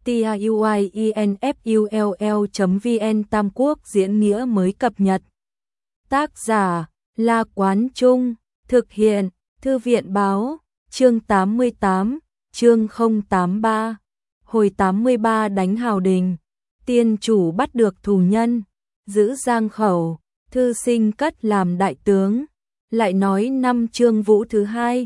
tiuinfull.vn Tam Quốc diễn nghĩa mới cập nhật. Tác giả La Quán Trung, thực hiện Thư viện Báo, chương 88, chương 083, hồi 83 đánh Hào Đình, tiên chủ bắt được thù nhân, giữ Giang Khẩu, thư sinh cất làm đại tướng, lại nói năm Trương Vũ thứ hai,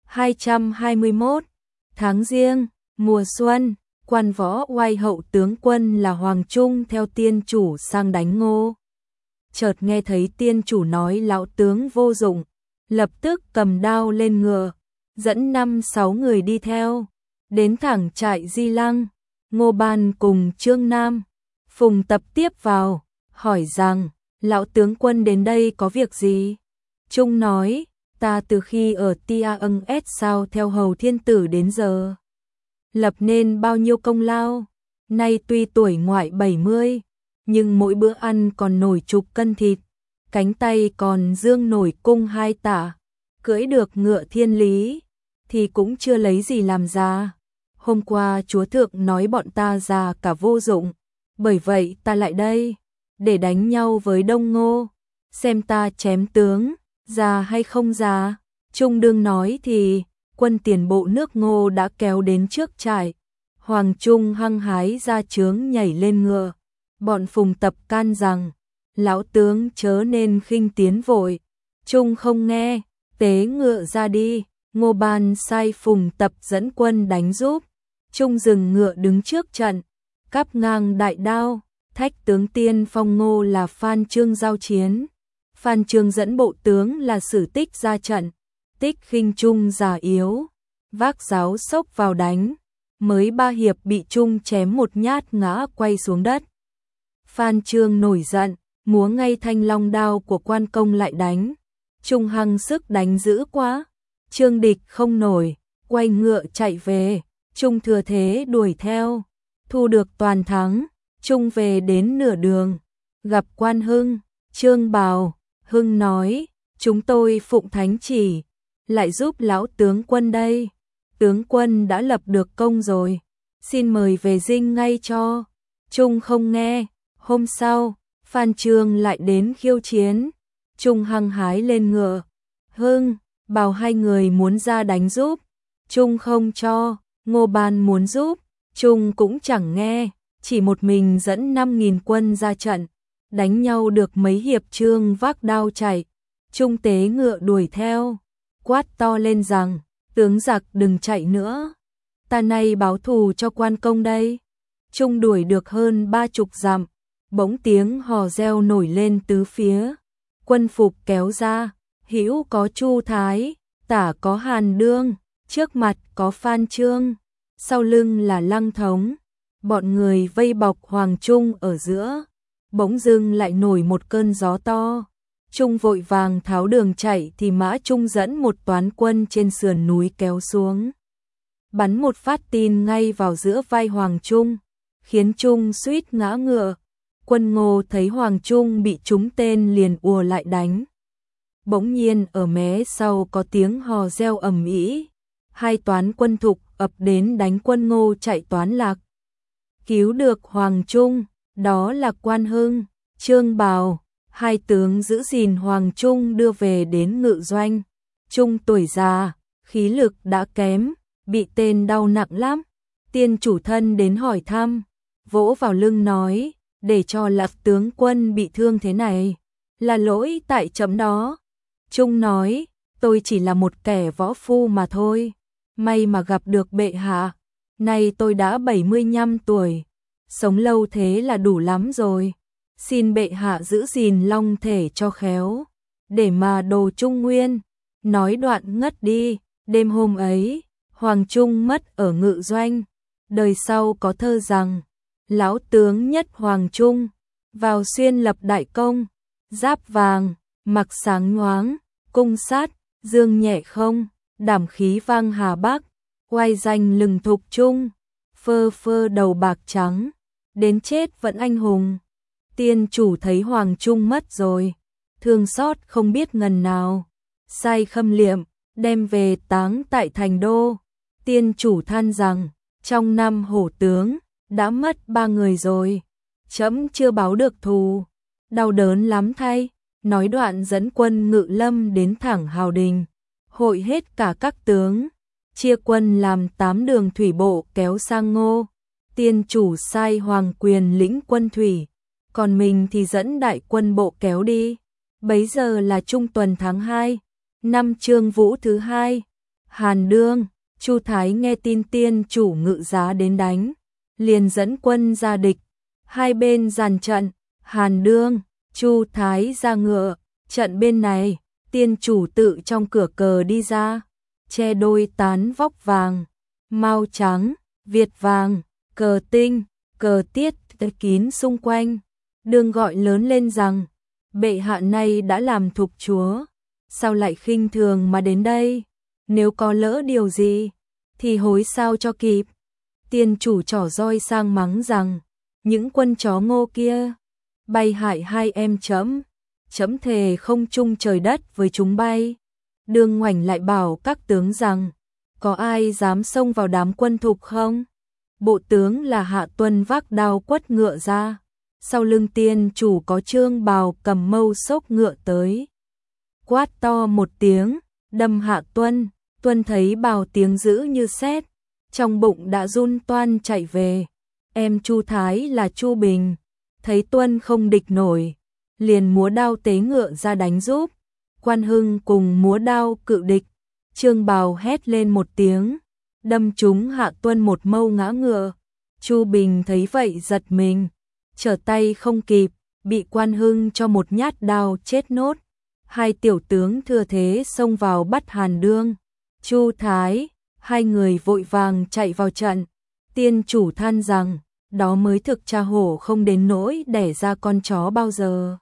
221, tháng Giêng, mùa xuân, quan võ oai hậu tướng quân là Hoàng Trung theo tiên chủ sang đánh Ngô. Chợt nghe thấy tiên chủ nói lão tướng vô dụng, lập tức cầm đao lên ngựa, dẫn 5-6 người đi theo, đến thẳng trại Di Lăng. Ngô Ban cùng Trương Nam, Phùng Tập tiếp vào, hỏi rằng, lão tướng quân đến đây có việc gì? Trung nói, ta từ khi ở Tia Ân S sao theo hầu thiên tử đến giờ, lập nên bao nhiêu công lao, nay tuy tuổi ngoại 70, nhưng mỗi bữa ăn còn nổi chục cân thịt, cánh tay còn dương nổi cung 2 tả, cưỡi được ngựa thiên lý, thì cũng chưa lấy gì làm ra. Hôm qua chúa thượng nói bọn ta già cả vô dụng, bởi vậy ta lại đây, để đánh nhau với Đông Ngô, xem ta chém tướng, già hay không già. Trung đương nói thì, quân tiền bộ nước Ngô đã kéo đến trước trại. Hoàng Trung hăng hái ra trướng nhảy lên ngựa. Bọn Phùng Tập can rằng, lão tướng chớ nên khinh tiến vội. Trung không nghe, tế ngựa ra đi. Ngô Ban sai Phùng Tập dẫn quân đánh giúp. Trung dừng ngựa đứng trước trận, cắp ngang đại đao, thách tướng tiên phong Ngô là Phan Chương giao chiến. Phan Chương dẫn bộ tướng là Sử Tích ra trận, Tích khinh Trung già yếu, vác giáo xốc vào đánh, mới 3 hiệp bị Trung chém một nhát ngã quay xuống đất. Phan Chương nổi giận, múa ngay thanh long đao của quan công lại đánh, Trung hăng sức đánh dữ quá, Trương địch không nổi, quay ngựa chạy về, Trung thừa thế đuổi theo, thu được toàn thắng. Trung về đến nửa đường, gặp quan Hưng, Trương bảo, Hưng nói, chúng tôi phụng thánh chỉ, lại giúp lão tướng quân đây, tướng quân đã lập được công rồi, xin mời về dinh ngay cho. Trung không nghe, hôm sau, Phan Chương lại đến khiêu chiến, Trung hăng hái lên ngựa, Hưng bảo 2 người muốn ra đánh giúp, Trung không cho. Ngô Ban muốn giúp, Trung cũng chẳng nghe, chỉ một mình dẫn 5.000 quân ra trận, đánh nhau được mấy hiệp Trương vác đao chạy, Trung tế ngựa đuổi theo, quát to lên rằng, tướng giặc đừng chạy nữa, ta nay báo thù cho quan công đây. Trung đuổi được hơn 30 dặm, bỗng tiếng hò reo nổi lên tứ phía, quân phục kéo ra, hữu có Chu Thái, tả có Hàn Đương, trước mặt có Phan Chương, sau lưng là Lăng Thống, bọn người vây bọc Hoàng Trung ở giữa, bỗng dưng lại nổi một cơn gió to. Trung vội vàng tháo đường chạy thì Mã Trung dẫn một toán quân trên sườn núi kéo xuống, bắn một phát tin ngay vào giữa vai Hoàng Trung, khiến Trung suýt ngã ngựa. Quân Ngô thấy Hoàng Trung bị trúng tên liền ùa lại đánh. Bỗng nhiên ở mé sau có tiếng hò reo ầm ĩ, 2 toán quân thục ập đến đánh quân Ngô chạy toán lạc. Cứu được Hoàng Trung, đó là quan Hưng, Trương Bào, 2 tướng giữ gìn Hoàng Trung đưa về đến ngự doanh. Trung tuổi già, khí lực đã kém, bị tên đau nặng lắm. Tiên chủ thân đến hỏi thăm, vỗ vào lưng nói, để cho Lạc tướng quân bị thương thế này, là lỗi tại chấm đó. Trung nói, tôi chỉ là một kẻ võ phu mà thôi, may mà gặp được bệ hạ, nay tôi đã 75 tuổi, sống lâu thế là đủ lắm rồi, xin bệ hạ giữ gìn long thể cho khéo, để mà đồ Trung Nguyên. Nói đoạn ngất đi. Đêm hôm ấy, Hoàng Trung mất ở ngự doanh, đời sau có thơ rằng, lão tướng nhất Hoàng Trung, vào xuyên lập đại công, giáp vàng, mặc sáng nhoáng, cung sát, dương nhẹ không, đảm khí vang Hà Bắc, oai danh lừng thục trung, phơ phơ đầu bạc trắng, đến chết vẫn anh hùng. Tiên chủ thấy Hoàng Trung mất rồi, thương xót không biết ngần nào, sai khâm liệm, đem về táng tại thành đô. Tiên chủ than rằng, trong năm hổ tướng, đã mất 3 người rồi, trẫm chưa báo được thù, đau đớn lắm thay. Nói đoạn dẫn quân Ngự Lâm đến thẳng Hào Đình, hội hết cả các tướng, chia quân làm 8 đường thủy bộ kéo sang Ngô. Tiên chủ sai Hoàng Quyền lĩnh quân thủy, còn mình thì dẫn đại quân bộ kéo đi. Bấy giờ là trung tuần tháng 2, năm Trương Vũ thứ 2. Hàn Đương, Chu Thái nghe tin tiên chủ Ngự Giá đến đánh, liền dẫn quân ra địch. Hai bên dàn trận, Hàn Đương, Chu Thái ra ngựa, trận bên này, tiên chủ tự trong cửa cờ đi ra, che đôi tán vóc vàng, mao trắng, việt vàng, cờ tinh, cờ tiết kín xung quanh, đương gọi lớn lên rằng, bệ hạ này đã làm thục chúa, sao lại khinh thường mà đến đây, nếu có lỡ điều gì, thì hối sao cho kịp. Tiên chủ trỏ roi sang mắng rằng, những quân chó Ngô kia, bay hại hai em trẫm, trẫm thề không chung trời đất với chúng bay. Đương ngoảnh lại bảo các tướng rằng, có ai dám xông vào đám quân thục không? Bộ tướng là Hạ Tuân vác đao quất ngựa ra, sau lưng tiên chủ có Trương Bào cầm mâu xốc ngựa tới. Quát to một tiếng, đâm Hạ Tuân, Tuân thấy Bào tiếng dữ như sét, trong bụng đã run toan chạy về. Em Chu Thái là Chu Bình, thấy Tuân không địch nổi, liền múa đao tế ngựa ra đánh giúp. Quan Hưng cùng múa đao cự địch, Trương Bào hét lên một tiếng, đâm trúng Hạ Tuân một mâu ngã ngựa. Chu Bình thấy vậy giật mình, trở tay không kịp, bị Quan Hưng cho một nhát đao chết nốt. Hai tiểu tướng thừa thế xông vào bắt Hàn Đương, Chu Thái, hai người vội vàng chạy vào trận. Tiên chủ than rằng, đó mới thực cha hổ không đến nỗi đẻ ra con chó bao giờ.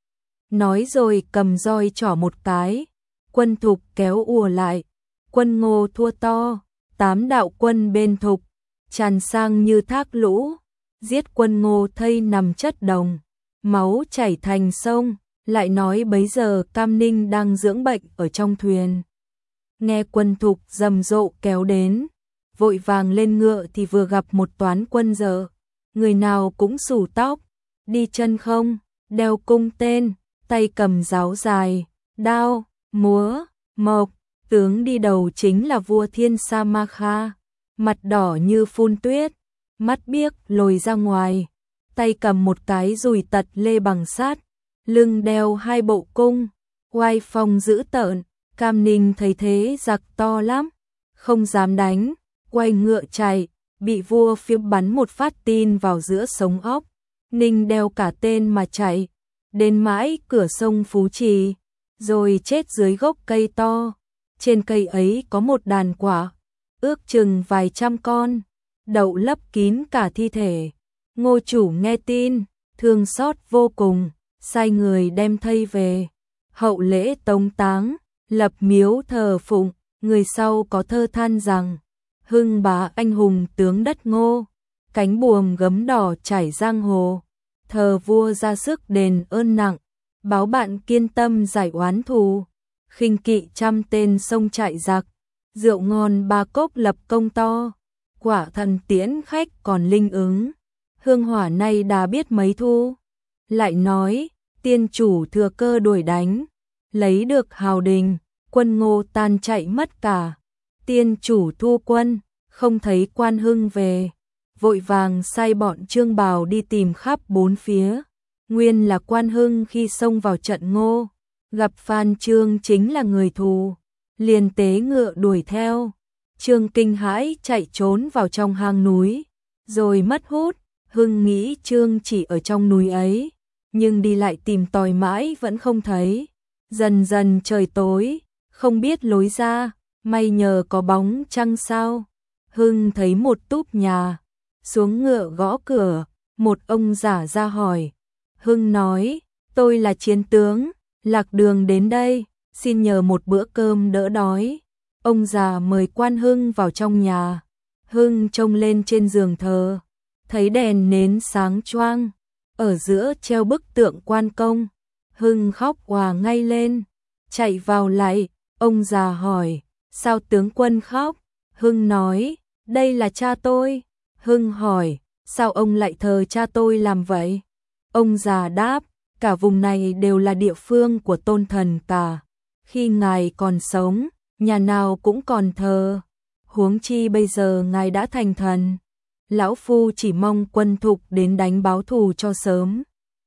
Nói rồi cầm roi trỏ một cái, quân thục kéo ùa lại, quân Ngô thua to, 8 đạo quân bên thục, tràn sang như thác lũ, giết quân Ngô thây nằm chất đồng, máu chảy thành sông, lại nói bấy giờ Cam Ninh đang dưỡng bệnh ở trong thuyền. Nghe quân thục rầm rộ kéo đến, vội vàng lên ngựa thì vừa gặp một toán quân dở, người nào cũng xù tóc, đi chân không, đeo cung tên, tay cầm giáo dài, đao, múa, mộc, tướng đi đầu chính là vua Thiên Sa Ma Kha, mặt đỏ như phun tuyết, mắt biếc lồi ra ngoài, tay cầm một cái dùi tật lê bằng sắt, lưng đeo 2 bộ cung, oai phong dữ tợn. Cam Ninh thấy thế giặc to lắm, không dám đánh, quay ngựa chạy, bị vua Phiêu bắn một phát tin vào giữa sống óc. Ninh đeo cả tên mà chạy, đến mãi cửa sông Phú Trì, rồi chết dưới gốc cây to. Trên cây ấy có một đàn quả, ước chừng vài trăm con, đậu lấp kín cả thi thể. Ngô chủ nghe tin, thương xót vô cùng, sai người đem thây về, hậu lễ tống táng, lập miếu thờ phụng. Người sau có thơ than rằng, hưng bá anh hùng tướng đất Ngô, cánh buồm gấm đỏ trải giang hồ, thờ vua ra sức đền ơn nặng, báo bạn kiên tâm giải oán thù, khinh kỵ trăm tên sông chạy giặc, rượu ngon 3 cốc lập công to, quả thần tiễn khách còn linh ứng, hương hỏa nay đã biết mấy thu. Lại nói, tiên chủ thừa cơ đuổi đánh, lấy được Hào Đình, quân Ngô tan chạy mất cả. Tiên chủ thu quân, không thấy Quan Hưng về, vội vàng sai bọn Trương Bào đi tìm khắp 4 phía. Nguyên là Quan Hưng khi xông vào trận Ngô, gặp Phan Chương chính là người thù, liền tế ngựa đuổi theo. Trương kinh hãi chạy trốn vào trong hang núi, rồi mất hút. Hưng nghĩ Trương chỉ ở trong núi ấy, nhưng đi lại tìm tòi mãi vẫn không thấy. Dần dần trời tối, không biết lối ra, may nhờ có bóng trăng sao. Hưng thấy một túp nhà, xuống ngựa gõ cửa, một ông già ra hỏi. Hưng nói, tôi là chiến tướng, lạc đường đến đây, xin nhờ một bữa cơm đỡ đói. Ông già mời Quan Hưng vào trong nhà. Hưng trông lên trên giường thờ, thấy đèn nến sáng choang, ở giữa treo bức tượng Quan Công. Hưng khóc òa ngay lên, chạy vào lại. Ông già hỏi, sao tướng quân khóc? Hưng nói, đây là cha tôi. Hưng hỏi, sao ông lại thờ cha tôi làm vậy? Ông già đáp, cả vùng này đều là địa phương của tôn thần cả. Khi ngài còn sống, nhà nào cũng còn thờ. Huống chi bây giờ ngài đã thành thần. Lão phu chỉ mong quân thục đến đánh báo thù cho sớm.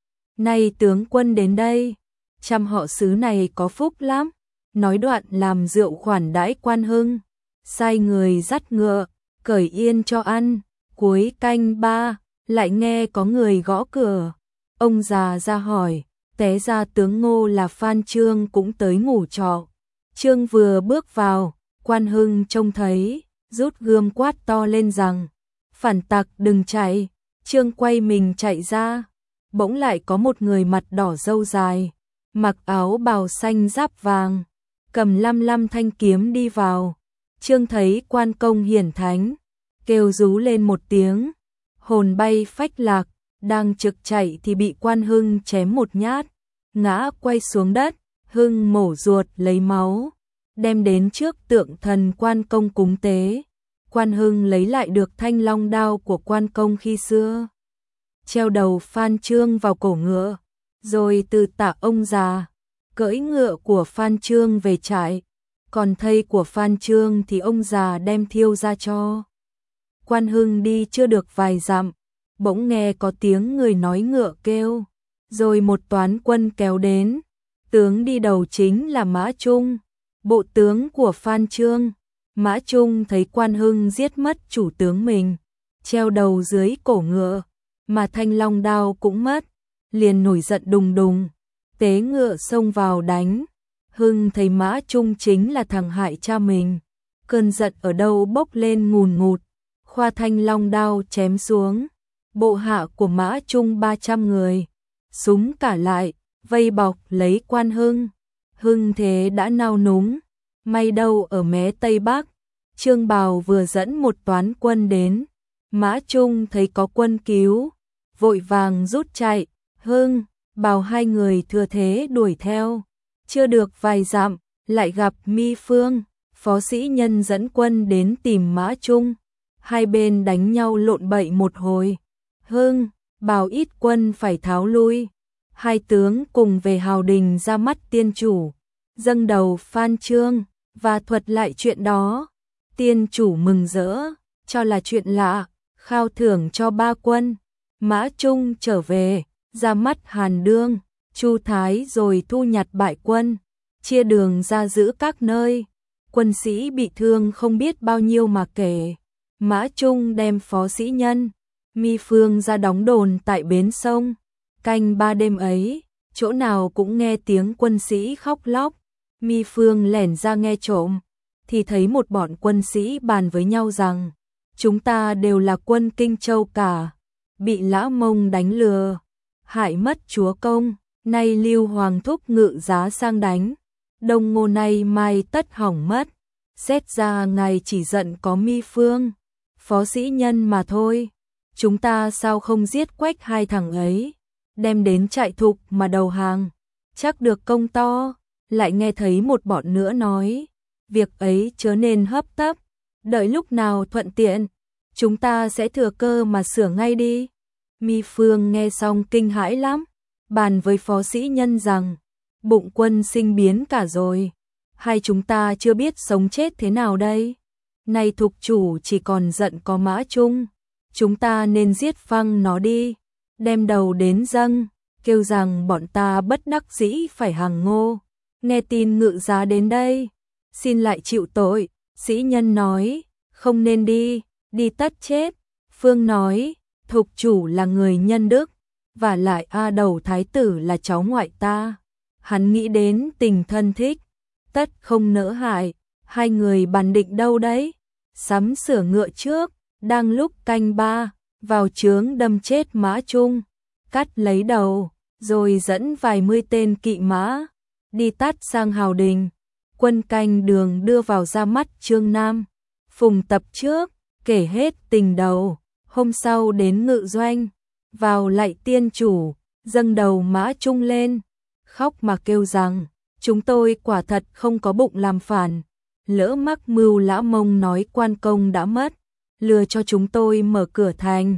Nay tướng quân đến đây, trăm họ xứ này có phúc lắm. Nói đoạn làm rượu khoản đãi Quan Hưng, sai người dắt ngựa, cởi yên cho ăn. Cuối canh 3, lại nghe có người gõ cửa. Ông già ra hỏi, té ra tướng Ngô là Phan Chương cũng tới ngủ trọ. Chương vừa bước vào, Quan Hưng trông thấy, rút gươm quát to lên rằng, phản tặc đừng chạy. Chương quay mình chạy ra, bỗng lại có một người mặt đỏ râu dài, mặc áo bào xanh giáp vàng, cầm 55 thanh kiếm đi vào. Chương thấy Quan công hiển thánh, kêu rú lên một tiếng, hồn bay phách lạc, đang trực chạy thì bị Quan Hưng chém một nhát, ngã quay xuống đất. Hưng mổ ruột lấy máu, đem đến trước tượng thần Quan công cúng tế. Quan Hưng lấy lại được thanh long đao của Quan công khi xưa, treo đầu Phan Chương vào cổ ngựa, rồi từ tạ ông già, cưỡi ngựa của Phan Chương về trại, còn thây của Phan Chương thì ông già đem thiêu ra cho. Quan Hưng đi chưa được vài dặm, bỗng nghe có tiếng người nói ngựa kêu, rồi một toán quân kéo đến. Tướng đi đầu chính là Mã Trung, bộ tướng của Phan Chương. Mã Trung thấy Quan Hưng giết mất chủ tướng mình, treo đầu dưới cổ ngựa, mà thanh long đao cũng mất, liền nổi giận đùng đùng, tế ngựa xông vào đánh. Hưng thấy Mã Trung chính là thằng hại cha mình, cơn giận ở đâu bốc lên ngùn ngụt, khoa thanh long đao chém xuống. Bộ hạ của Mã Trung 300 người, súng cả lại, vây bọc lấy Quan Hưng. Hưng thế đã nao núng, may đâu ở mé Tây Bắc. Trương Bào vừa dẫn một toán quân đến, Mã Trung thấy có quân cứu, vội vàng rút chạy. Hưng, Bào hai người thừa thế đuổi theo, chưa được vài dặm, lại gặp Mi Phương, phó sĩ nhân dẫn quân đến tìm Mã Trung. Hai bên đánh nhau lộn bậy một hồi, Hưng, Bào ít quân phải tháo lui. Hai tướng cùng về hào đình ra mắt tiên chủ, dâng đầu Phan Chương và thuật lại chuyện đó. Tiên chủ mừng rỡ, cho là chuyện lạ, khao thưởng cho 3 quân. Mã Trung trở về, ra mắt Hàn Đương, Chu Thái, rồi thu nhặt bại quân, chia đường ra giữ các nơi. Quân sĩ bị thương không biết bao nhiêu mà kể. Mã Trung đem phó sĩ nhân, Mi Phương ra đóng đồn tại bến sông. Canh 3 đêm ấy, chỗ nào cũng nghe tiếng quân sĩ khóc lóc. Mi Phương lẻn ra nghe trộm, thì thấy một bọn quân sĩ bàn với nhau rằng, chúng ta đều là quân Kinh Châu cả, bị Lã Mông đánh lừa, hại mất chúa công, nay Lưu Hoàng thúc ngự giá sang đánh, Đông Ngô nay mai tất hỏng mất. Xét ra ngài chỉ giận có Mi Phương, phó sĩ nhân mà thôi, chúng ta sao không giết quách hai thằng ấy, đem đến trại thục mà đầu hàng, chắc được công to. Lại nghe thấy một bọn nữa nói, việc ấy chớ nên hấp tấp, đợi lúc nào thuận tiện, chúng ta sẽ thừa cơ mà sửa ngay đi. Mi Phương nghe xong kinh hãi lắm, bàn với phó sĩ nhân rằng, bụng quân sinh biến cả rồi, hay chúng ta chưa biết sống chết thế nào đây. Nay thục chủ chỉ còn giận có Mã Trung, chúng ta nên giết phăng nó đi, đem đầu đến dâng, kêu rằng bọn ta bất đắc dĩ phải hàng Ngô. Nghe tin ngự giá đến đây, xin lại chịu tội. Sĩ nhân nói, không nên đi, đi tất chết. Phương nói, thục chủ là người nhân đức, và lại A Đầu thái tử là cháu ngoại ta, hắn nghĩ đến tình thân thích, tất không nỡ hại. Hai người bàn định đâu đấy? Sắm sửa ngựa trước, đang lúc canh 3, vào chướng đâm chết Mã Trung, cắt lấy đầu, rồi dẫn vài mươi tên kỵ mã đi tắt sang hào đình. Quân canh đường đưa vào ra mắt Trương Nam, Phùng tập trước, kể hết tình đầu. Hôm sau đến ngự doanh, vào lạy tiên chủ, dâng đầu Mã Trung lên, khóc mà kêu rằng, chúng tôi quả thật không có bụng làm phản, lỡ mắc mưu Lã Mông nói Quan công đã mất, lừa cho chúng tôi mở cửa thành,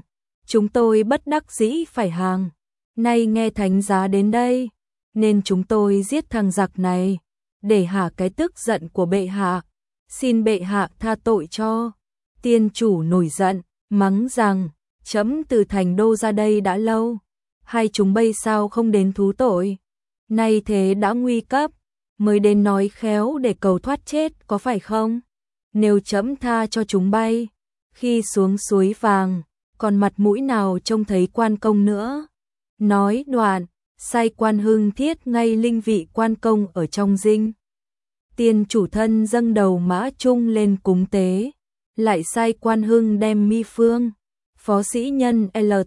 chúng tôi bất đắc dĩ phải hàng. Nay nghe thánh giá đến đây, nên chúng tôi giết thằng giặc này, để hạ cái tức giận của bệ hạ. Xin bệ hạ tha tội cho. Tiên chủ nổi giận, mắng rằng, trẫm từ thành đô ra đây đã lâu, hai chúng bây sao không đến thú tội. Nay thế đã nguy cấp, mới đến nói khéo để cầu thoát chết có phải không? Nếu trẫm tha cho chúng bay, khi xuống suối vàng, còn mặt mũi nào trông thấy quan công nữa. Nói đoạn, sai quan Hưng thiết ngay linh vị quan công ở trong dinh. Tiên chủ thân dâng đầu mã chung lên cúng tế, lại sai quan Hưng đem mi phương, phó sĩ nhân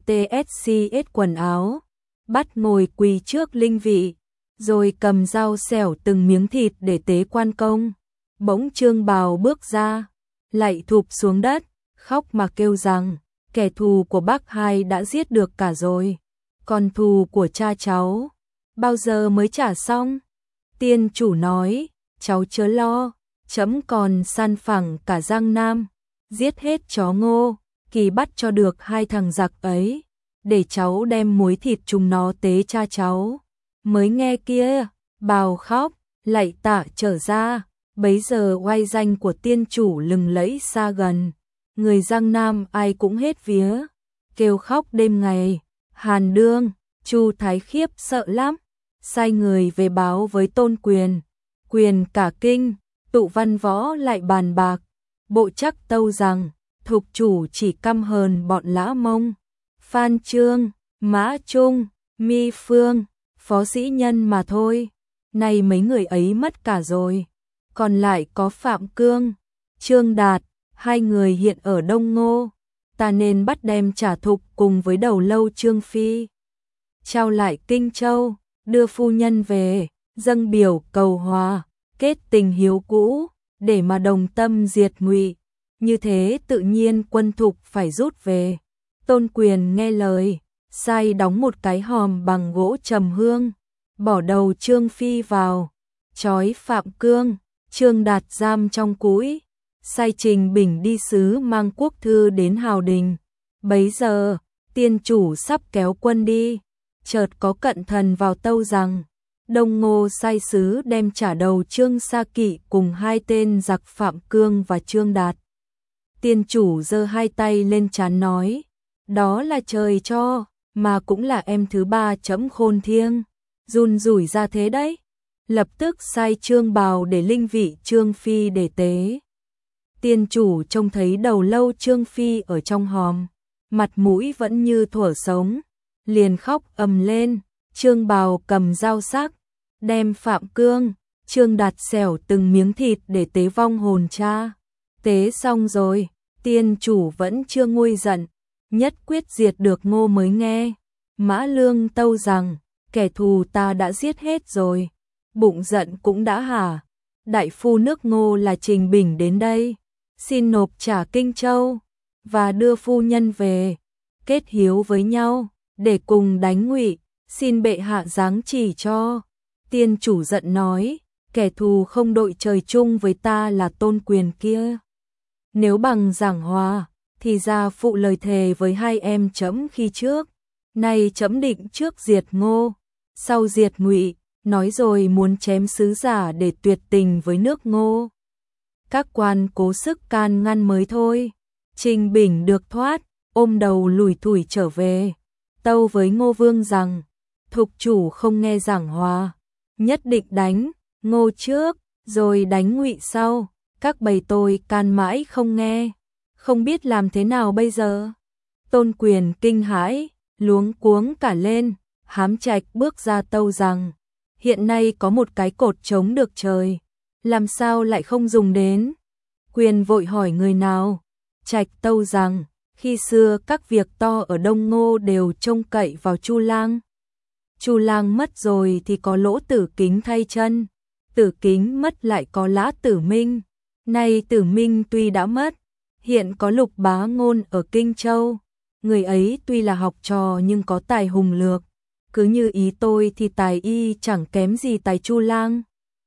LTSCS quần áo, bắt ngồi quỳ trước linh vị, rồi cầm dao xẻo từng miếng thịt để tế quan công. Bỗng Trương Bào bước ra, lạy thụp xuống đất, khóc mà kêu rằng, kẻ thù của bác hai đã giết được cả rồi, còn thù của cha cháu, bao giờ mới trả xong? Tiên chủ nói, cháu chớ lo, trẫm còn san phẳng cả Giang Nam, giết hết chó Ngô, Kỳ bắt cho được hai thằng giặc ấy, để cháu đem muối thịt chúng nó tế cha cháu. Mới nghe kia, Bào khóc, lạy tạ trở ra, bấy giờ oai danh của tiên chủ lừng lẫy xa gần, người Giang Nam ai cũng hết vía, kêu khóc đêm ngày. Hàn Đương, Chu Thái Khiếp sợ lắm, sai người về báo với Tôn Quyền. Quyền cả kinh, tụ văn võ lại bàn bạc, bộ chắc tâu rằng, thục chủ chỉ căm hờn bọn Lã Mông, Phan Trương, Mã Trung, Mi Phương, phó sĩ nhân mà thôi. Nay mấy người ấy mất cả rồi, còn lại có Phạm Cương, Trương Đạt, hai người hiện ở Đông Ngô. Ta nên bắt đem trả thục cùng với đầu lâu Trương Phi, trao lại Kinh Châu, đưa phu nhân về, dâng biểu cầu hòa, kết tình hiếu cũ, để mà đồng tâm diệt Ngụy. Như thế tự nhiên quân thục phải rút về. Tôn Quyền nghe lời, sai đóng một cái hòm bằng gỗ trầm hương, bỏ đầu Trương Phi vào, trói Phạm Cương, Trương Đạt giam trong cũi, sai Trình Bình đi sứ mang quốc thư đến Hào Đình. Bấy giờ, tiên chủ sắp kéo quân đi, chợt có cận thần vào tâu rằng, Đông Ngô sai sứ đem trả đầu Trương Sa Kỵ cùng hai tên giặc Phạm Cương và Trương Đạt. Tiên chủ giơ hai tay lên trán nói, đó là trời cho, mà cũng là em thứ ba chẫm khôn thiêng, run rủi ra thế đấy. Lập tức sai Trương Bào để linh vị Trương Phi để tế. Tiên chủ trông thấy đầu lâu Trương Phi ở trong hòm, mặt mũi vẫn như thuở sống, liền khóc ầm lên. Trương Bào cầm dao sắc, đem Phạm Cương, Trương Đạt xẻo từng miếng thịt để tế vong hồn cha. Tế xong rồi, tiên chủ vẫn chưa nguôi giận, nhất quyết diệt được Ngô mới nghe. Mã Lương tâu rằng, kẻ thù ta đã giết hết rồi, bụng giận cũng đã hả. Đại phu nước Ngô là Trình Bình đến đây, xin nộp trả Kinh Châu, và đưa phu nhân về, kết hiếu với nhau, để cùng đánh Ngụy, xin bệ hạ giáng chỉ cho. Tiên chủ giận nói, kẻ thù không đội trời chung với ta là Tôn Quyền kia. Nếu bằng giảng hòa, thì ra phụ lời thề với hai em trẫm khi trước, nay trẫm định trước diệt Ngô, sau diệt Ngụy, nói rồi muốn chém sứ giả để tuyệt tình với nước Ngô. Các quan cố sức can ngăn mới thôi. Trình Bình được thoát, ôm đầu lủi thủi trở về, tâu với Ngô Vương rằng, thục chủ không nghe giảng hòa, nhất định đánh Ngô trước, rồi đánh Ngụy sau. Các bầy tôi can mãi không nghe, không biết làm thế nào bây giờ. Tôn Quyền kinh hãi, luống cuống cả lên, hám trạch bước ra tâu rằng, hiện nay có một cái cột chống được trời, làm sao lại không dùng đến? Quyền vội hỏi người nào? Trạch tâu rằng, khi xưa các việc to ở Đông Ngô đều trông cậy vào Chu Lang. Chu Lang mất rồi thì có Lỗ Tử Kính thay chân, Tử Kính mất lại có Lã Tử Minh. Nay Tử Minh tuy đã mất, hiện có Lục Bá Ngôn ở Kinh Châu. Người ấy tuy là học trò nhưng có tài hùng lược, cứ như ý tôi thì tài y chẳng kém gì tài Chu Lang.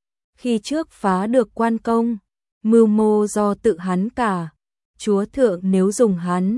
Khi trước phá được quan công, mưu mô do tự hắn cả, chúa thượng nếu dùng hắn,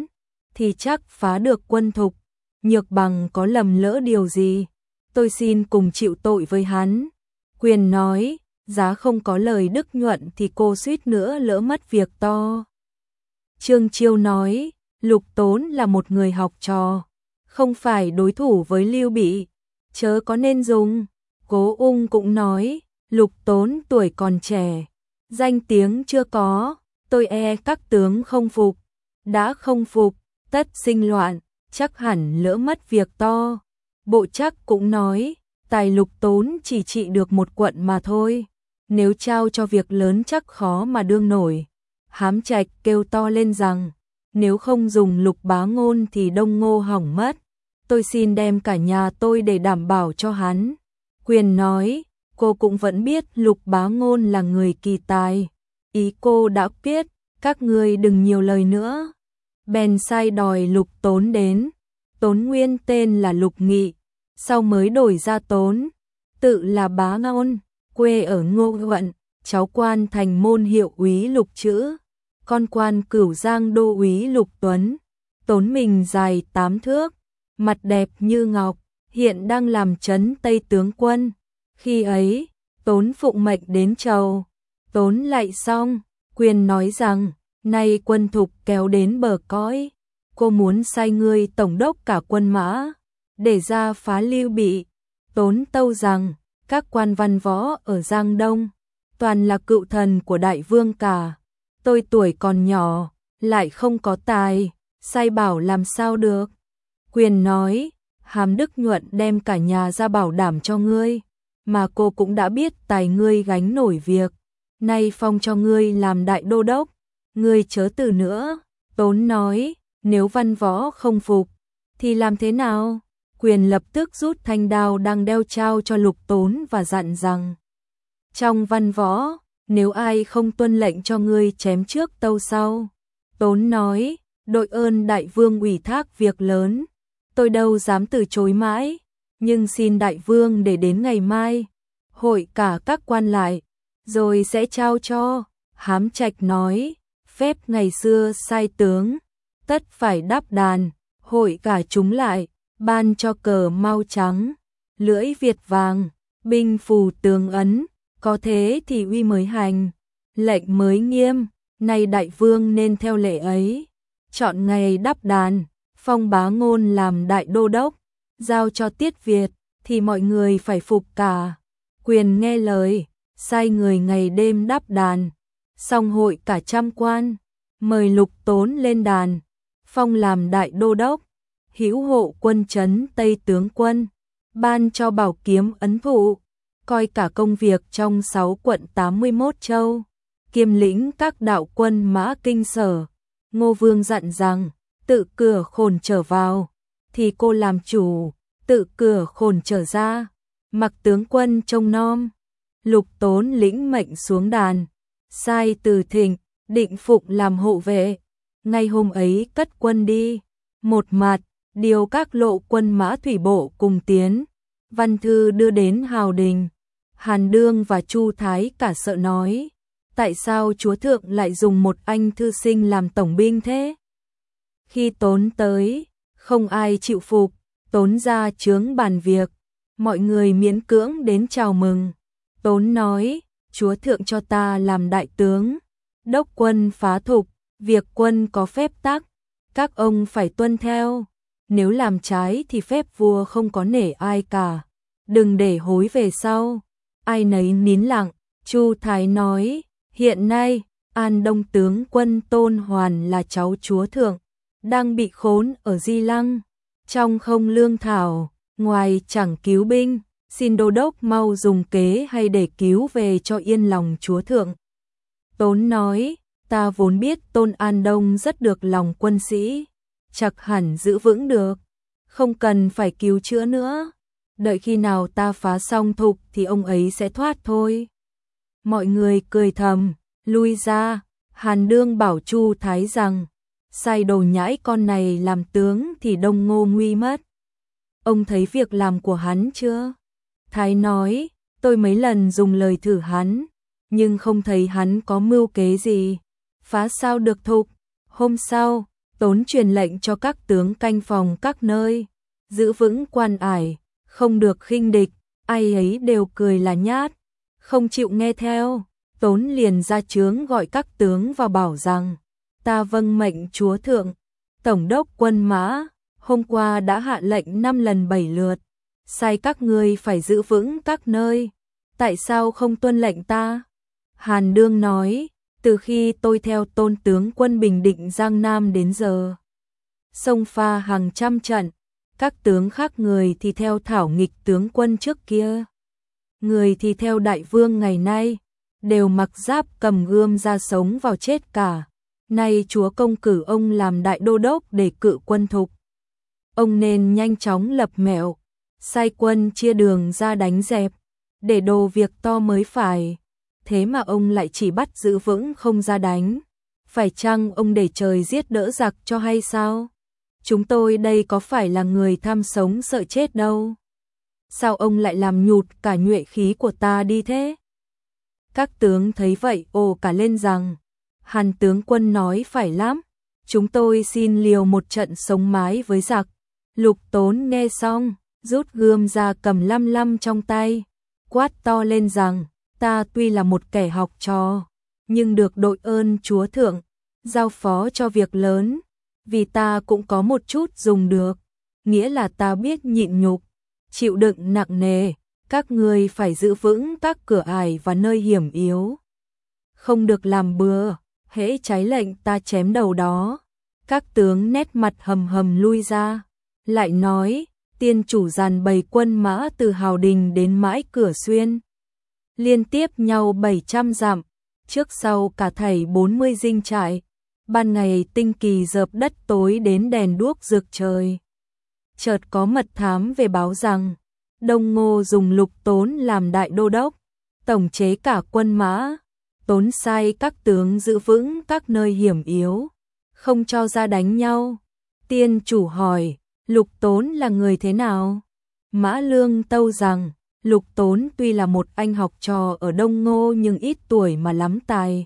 thì chắc phá được quân Thục. Nhược Bằng có lầm lỡ điều gì, tôi xin cùng chịu tội với hắn. Quyền nói, giá không có lời đức nhuận thì cô suýt nữa lỡ mất việc to. Trương Chiêu nói, Lục Tốn là một người học trò, không phải đối thủ với Lưu Bị, chớ có nên dùng. Cố Ung cũng nói, Lục Tốn tuổi còn trẻ, danh tiếng chưa có, tôi e các tướng không phục, đã không phục, tất sinh loạn, chắc hẳn lỡ mất việc to. Bộ Trắc cũng nói, tài Lục Tốn chỉ trị được một quận mà thôi, nếu trao cho việc lớn chắc khó mà đương nổi. Hám Trạch kêu to lên rằng, nếu không dùng Lục Bá Ngôn thì Đông Ngô hỏng mất, tôi xin đem cả nhà tôi để đảm bảo cho hắn. Quyền nói, cô cũng vẫn biết Lục Bá Ngôn là người kỳ tài, ý cô đã quyết, các ngươi đừng nhiều lời nữa. Bèn sai đòi Lục Tốn đến. Tốn nguyên tên là Lục Nghị, sau mới đổi ra Tốn, tự là Bá Ngôn, quê ở Ngô Quận, cháu quan thành môn hiệu úy Lục Chữ, con quan Cửu Giang đô úy Lục Tuấn. Tốn mình dài 8 thước, mặt đẹp như ngọc, hiện đang làm trấn Tây tướng quân. Khi ấy, Tốn phụng mệnh đến chầu. Tốn lạy xong, Quyền nói rằng, nay quân Thục kéo đến bờ cõi, cô muốn sai ngươi tổng đốc cả quân mã, để ra phá Lưu Bị. Tốn tâu rằng, các quan văn võ ở Giang Đông, toàn là cựu thần của đại vương cả. Tôi tuổi còn nhỏ, lại không có tài, sai bảo làm sao được. Quyền nói, hàm đức nhuận đem cả nhà ra bảo đảm cho ngươi, mà cô cũng đã biết tài ngươi gánh nổi việc, nay phong cho ngươi làm đại đô đốc, ngươi chớ từ nữa. Tốn nói, nếu văn võ không phục, thì làm thế nào? Quyền lập tức rút thanh đao đang đeo trao cho Lục Tốn và dặn rằng, trong văn võ, nếu ai không tuân lệnh cho ngươi chém trước tâu sau. Tốn nói, đội ơn đại vương ủy thác việc lớn, tôi đâu dám từ chối mãi, nhưng xin đại vương để đến ngày mai, hội cả các quan lại, rồi sẽ trao cho. Hám Trạch nói, phép ngày xưa sai tướng, tất phải đáp đàn, hội cả chúng lại, ban cho cờ mau trắng, lưỡi Việt vàng, binh phù tướng ấn, có thế thì uy mới hành, lệnh mới nghiêm, nay đại vương nên theo lệ ấy, chọn ngày đáp đàn, phong Bá Ngôn làm đại đô đốc, giao cho Tiết Việt, thì mọi người phải phục cả. Quyền nghe lời, sai người ngày đêm đáp đàn, xong hội cả trăm quan, mời Lục Tốn lên đàn, phong làm đại đô đốc, hữu hộ quân trấn Tây tướng quân, ban cho bảo kiếm ấn thụ, coi cả công việc trong 6 quận 81 châu, kiêm lĩnh các đạo quân mã kinh sở. Ngô Vương dặn rằng, tự cửa khổn trở vào, thì cô làm chủ, tự cửa khổn trở ra, mặc tướng quân trông nom. Lục Tốn lĩnh mệnh xuống đàn, sai Từ Thịnh, Định Phụng làm hộ vệ. Ngay hôm ấy cất quân đi, một mặt, điều các lộ quân mã thủy bộ cùng tiến. Văn thư đưa đến Hào Đình. Hàn Đương và Chu Thái cả sợ nói, tại sao chúa thượng lại dùng một anh thư sinh làm tổng binh thế? Khi Tốn tới, không ai chịu phục, Tốn ra chướng bàn việc, mọi người miễn cưỡng đến chào mừng. Tốn nói, chúa thượng cho ta làm đại tướng, đốc quân phá Thục, việc quân có phép tắc, các ông phải tuân theo, nếu làm trái thì phép vua không có nể ai cả, đừng để hối về sau. Ai nấy nín lặng. Chu Thái nói, hiện nay, An Đông tướng quân Tôn Hoàn là cháu chúa thượng, đang bị khốn ở Di Lăng, trong không lương thảo, ngoài chẳng cứu binh, xin đô đốc mau dùng kế hay để cứu về cho yên lòng chúa thượng. Tốn nói, ta vốn biết Tôn An Đông rất được lòng quân sĩ, chắc hẳn giữ vững được, không cần phải cứu chữa nữa. Đợi khi nào ta phá xong Thục thì ông ấy sẽ thoát thôi. Mọi người cười thầm, lui ra. Hàn Đương bảo Chu Thái rằng, sai đồ nhãi con này làm tướng thì Đông Ngô nguy mất. Ông thấy việc làm của hắn chưa? Thái nói, tôi mấy lần dùng lời thử hắn, nhưng không thấy hắn có mưu kế gì. Phá sao được Thục. Hôm sau, Tốn truyền lệnh cho các tướng canh phòng các nơi, giữ vững quan ải, không được khinh địch, ai ấy đều cười là nhát, không chịu nghe theo. Tốn liền ra chướng gọi các tướng vào bảo rằng, ta vâng mệnh chúa thượng, tổng đốc quân mã, hôm qua đã hạ lệnh 5 lần 7 lượt, sai các ngươi phải giữ vững các nơi, tại sao không tuân lệnh ta? Hàn Đương nói, từ khi tôi theo Tôn tướng quân bình định Giang Nam đến giờ, xông pha hàng trăm trận, các tướng khác người thì theo thảo nghịch tướng quân trước kia, người thì theo đại vương ngày nay, đều mặc giáp cầm gươm ra sống vào chết cả. Nay chúa công cử ông làm đại đô đốc để cự quân thục. Ông nên nhanh chóng lập mẹo, sai quân chia đường ra đánh dẹp, để đồ việc to mới phải. Thế mà ông lại chỉ bắt giữ vững không ra đánh. Phải chăng ông để trời giết đỡ giặc cho hay sao? Chúng tôi đây có phải là người tham sống sợ chết đâu. Sao ông lại làm nhụt cả nhuệ khí của ta đi thế? Các tướng thấy vậy ồ cả lên rằng, Hàn tướng quân nói phải lắm, chúng tôi xin liều một trận sống mái với giặc. Lục Tốn nghe xong, rút gươm ra cầm lăm lăm trong tay, quát to lên rằng, ta tuy là một kẻ học trò, nhưng được đội ơn chúa thượng, giao phó cho việc lớn, vì ta cũng có một chút dùng được, nghĩa là ta biết nhịn nhục, chịu đựng nặng nề, các ngươi phải giữ vững các cửa ải và nơi hiểm yếu. Không được làm bừa, hễ trái lệnh ta chém đầu đó. Các tướng nét mặt hầm hầm lui ra, lại nói, tiên chủ dàn bầy quân mã từ Hào Đình đến mãi Cửa Xuyên. Liên tiếp nhau 700 dặm, trước sau cả thảy 40 dinh trại, ban ngày tinh kỳ dợp đất tối đến đèn đuốc rực trời. Chợt có mật thám về báo rằng, Đông Ngô dùng Lục Tốn làm đại đô đốc, tổng chế cả quân mã, Tốn sai các tướng giữ vững các nơi hiểm yếu, không cho ra đánh nhau. Tiên chủ hỏi, Lục Tốn là người thế nào? Mã Lương tâu rằng, Lục Tốn tuy là một anh học trò ở Đông Ngô nhưng ít tuổi mà lắm tài.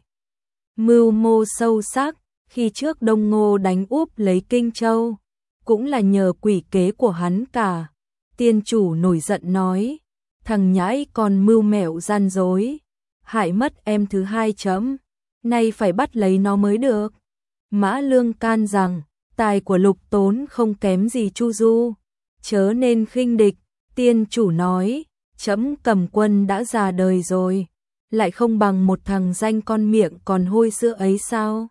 Mưu mô sâu sắc, khi trước Đông Ngô đánh úp lấy Kinh Châu, cũng là nhờ quỷ kế của hắn cả. Tiên chủ nổi giận nói, thằng nhãi còn mưu mẹo gian dối, hại mất em thứ hai chấm, nay phải bắt lấy nó mới được. Mã Lương can rằng, tài của Lục Tốn không kém gì Chu Du, chớ nên khinh địch. Tiên chủ nói, chấm cầm quân đã già đời rồi, lại không bằng một thằng danh con miệng còn hôi sữa ấy sao?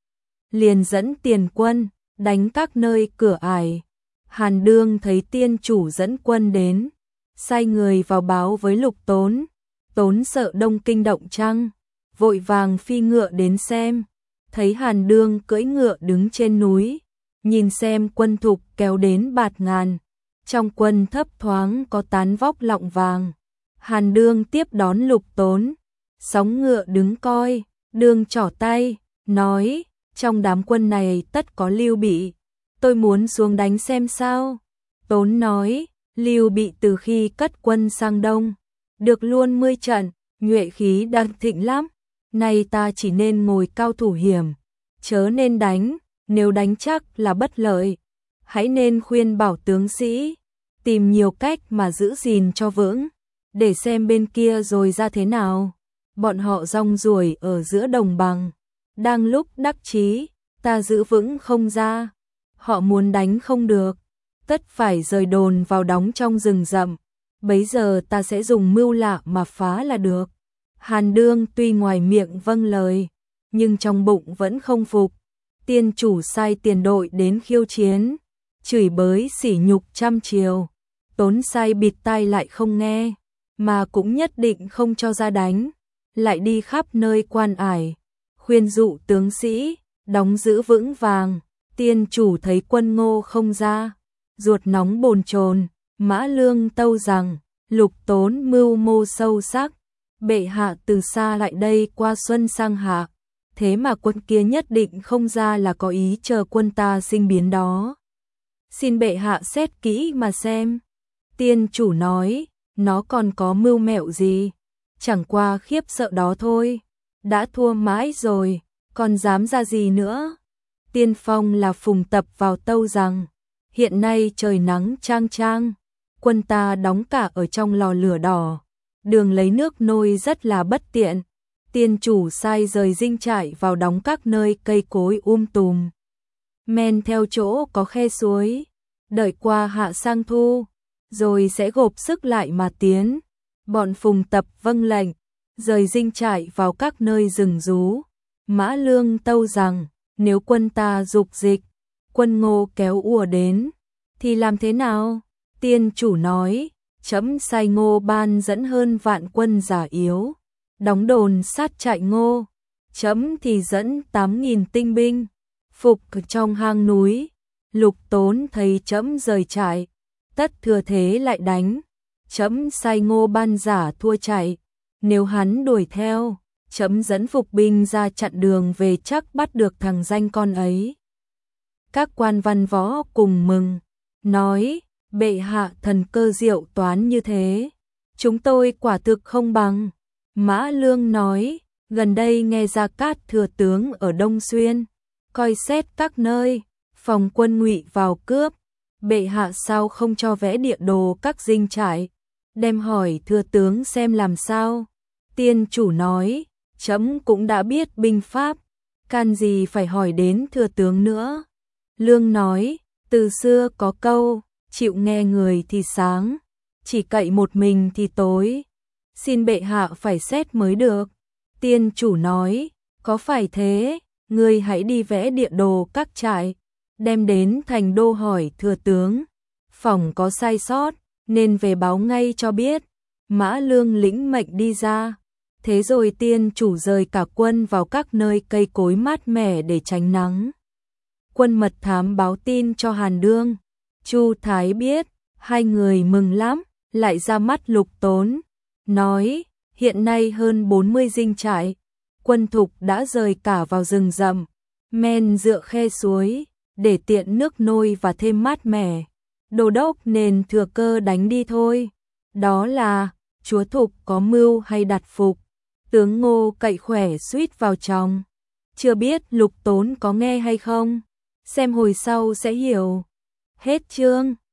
Liền dẫn tiền quân, đánh các nơi cửa ải. Hàn Đương thấy tiên chủ dẫn quân đến, sai người vào báo với Lục Tốn. Tốn sợ Đông Kinh động trăng, vội vàng phi ngựa đến xem, thấy Hàn Đương cưỡi ngựa đứng trên núi, nhìn xem quân thục kéo đến bạt ngàn, trong quân thấp thoáng có tán vóc lọng vàng. Hàn Đương tiếp đón Lục Tốn, sóng ngựa đứng coi, Đương trỏ tay, nói, trong đám quân này tất có Lưu Bị, tôi muốn xuống đánh xem sao. Tốn nói, Lưu Bị từ khi cất quân sang Đông, được luôn 10 trận, nhuệ khí đang thịnh lắm, nay ta chỉ nên ngồi cao thủ hiểm, chớ nên đánh, nếu đánh chắc là bất lợi, hãy nên khuyên bảo tướng sĩ, tìm nhiều cách mà giữ gìn cho vững, để xem bên kia rồi ra thế nào. Bọn họ rong ruổi ở giữa đồng bằng, đang lúc đắc chí, ta giữ vững không ra, họ muốn đánh không được, tất phải rời đồn vào đóng trong rừng rậm, bấy giờ ta sẽ dùng mưu lạ mà phá là được. Hàn Đương tuy ngoài miệng vâng lời, nhưng trong bụng vẫn không phục. Tiên chủ sai tiền đội đến khiêu chiến, chửi bới sỉ nhục trăm chiều. Tốn sai bịt tai lại không nghe, mà cũng nhất định không cho ra đánh, lại đi khắp nơi quan ải, khuyên dụ tướng sĩ, đóng giữ vững vàng. Tiên chủ thấy quân Ngô không ra, ruột nóng bồn chồn. Mã Lương tâu rằng, Lục Tốn mưu mô sâu sắc, bệ hạ từ xa lại đây qua xuân sang hạ, thế mà quân kia nhất định không ra là có ý chờ quân ta sinh biến đó. Xin bệ hạ xét kỹ mà xem. Tiên chủ nói, nó còn có mưu mẹo gì, chẳng qua khiếp sợ đó thôi, đã thua mãi rồi, còn dám ra gì nữa. tiên phong là Phùng Tập vào tâu rằng, hiện nay trời nắng chang chang, quân ta đóng cả ở trong lò lửa đỏ, đường lấy nước nôi rất là bất tiện, tiên chủ sai rời dinh trại vào đóng các nơi cây cối tùm. Men theo chỗ có khe suối, đợi qua hạ sang thu, rồi sẽ gộp sức lại mà tiến. Bọn Phùng Tập vâng lệnh, rời dinh trại vào các nơi rừng rú. Mã Lương tâu rằng, nếu quân ta dục dịch, quân Ngô kéo ùa đến, thì làm thế nào? Tiên chủ nói, trẫm sai Ngô Ban dẫn hơn vạn quân giả yếu, đóng đồn sát trại Ngô, trẫm thì dẫn 8.000 tinh binh, phục trong hang núi. Lục Tốn thấy trẫm rời trại, tất thừa thế lại đánh, trẫm sai Ngô Ban giả thua chạy, nếu hắn đuổi theo, trẫm dẫn phục binh ra chặn đường về chắc bắt được thằng danh con ấy. Các quan văn võ cùng mừng, nói, bệ hạ thần cơ diệu toán như thế, chúng tôi quả thực không bằng. Mã Lương nói, gần đây nghe Gia Cát thừa tướng ở Đông Xuyên, coi xét các nơi, phòng quân Ngụy vào cướp, bệ hạ sao không cho vẽ địa đồ các dinh trại, đem hỏi thừa tướng xem làm sao. Tiên chủ nói, trẫm cũng đã biết binh pháp, can gì phải hỏi đến thừa tướng nữa. Lương nói, từ xưa có câu, chịu nghe người thì sáng, chỉ cậy một mình thì tối, xin bệ hạ phải xét mới được. Tiên chủ nói, có phải thế, ngươi hãy đi vẽ địa đồ các trại, đem đến thành đô hỏi thừa tướng, phỏng có sai sót, nên về báo ngay cho biết. Mã Lương lĩnh mệnh đi ra, thế rồi tiên chủ rời cả quân vào các nơi cây cối mát mẻ để tránh nắng. Quân mật thám báo tin cho Hàn Đương, Chu Thái biết, hai người mừng lắm, lại ra mắt Lục Tốn, nói, hiện nay hơn 40 dinh trại, quân thục đã rời cả vào rừng rậm, men dựa khe suối, để tiện nước nôi và thêm mát mẻ. Đô đốc nên thừa cơ đánh đi thôi. Đó là, chúa Thục có mưu hay đặt phục, tướng Ngô cậy khỏe suýt vào trong. Chưa biết Lục Tốn có nghe hay không, xem hồi sau sẽ hiểu. Hết chương.